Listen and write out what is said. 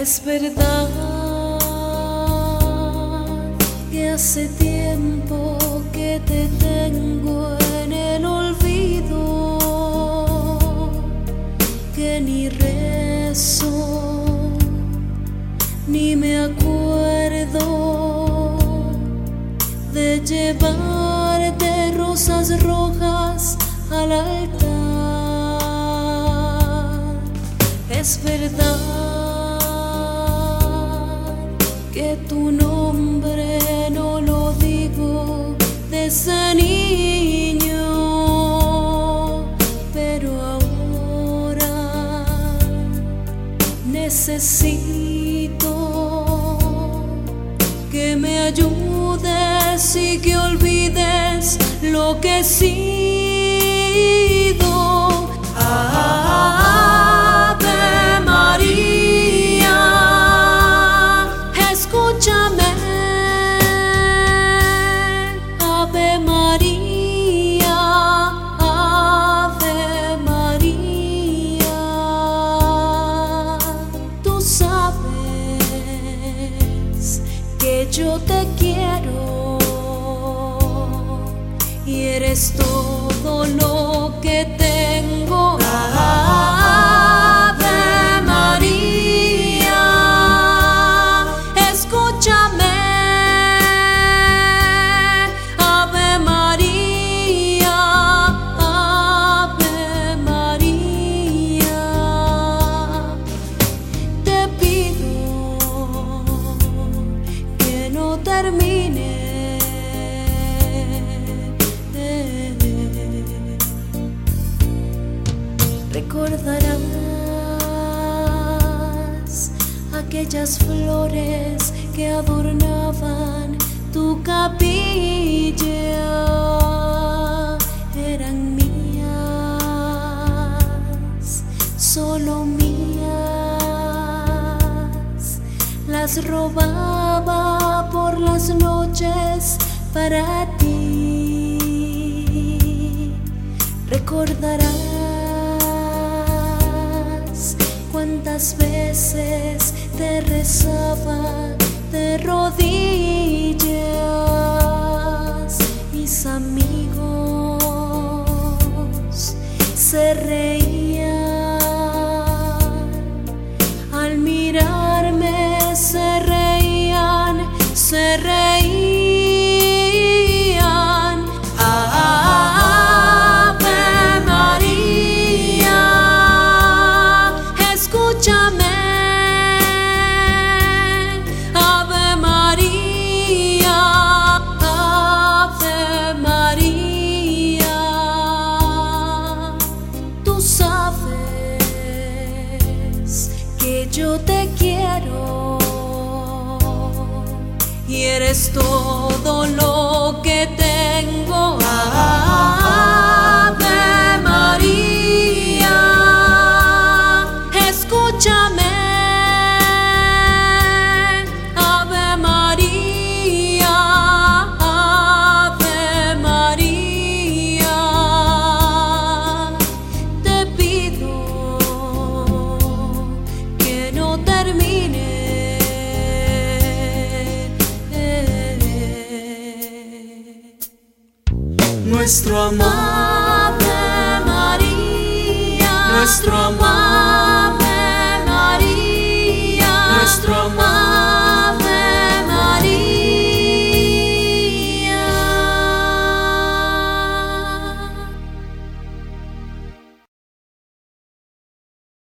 Es verdad que hace tiempo que te tengo en el olvido, que ni rezo ni me acuerdo de llevarte rosas rojas al altar. Es verdad que tu nombre no lo digo desde niño, pero ahora necesito que me ayudes y que olvides lo que he sido. Ave María, escúchame. Ave María, Ave María. Tú sabes que yo te quiero y eres todo lo que tengo. Ave María, escúchame. Ave María, Ave María. Te pido que no termine. Recordarás aquellas flores que adornaban tu capilla. Eran mías, solo mías. Las robaba por las noches para ti. Recordarás cuántas veces te rezaba de rodillas. Mis amigos se reían al mirarme, se reían, se reían. Yo te quiero y eres todo lo que tengo. Ave María, escúchame. Ave María, Ave María. Te pido no termine. Nuestro amor, Ave María, nuestro amor.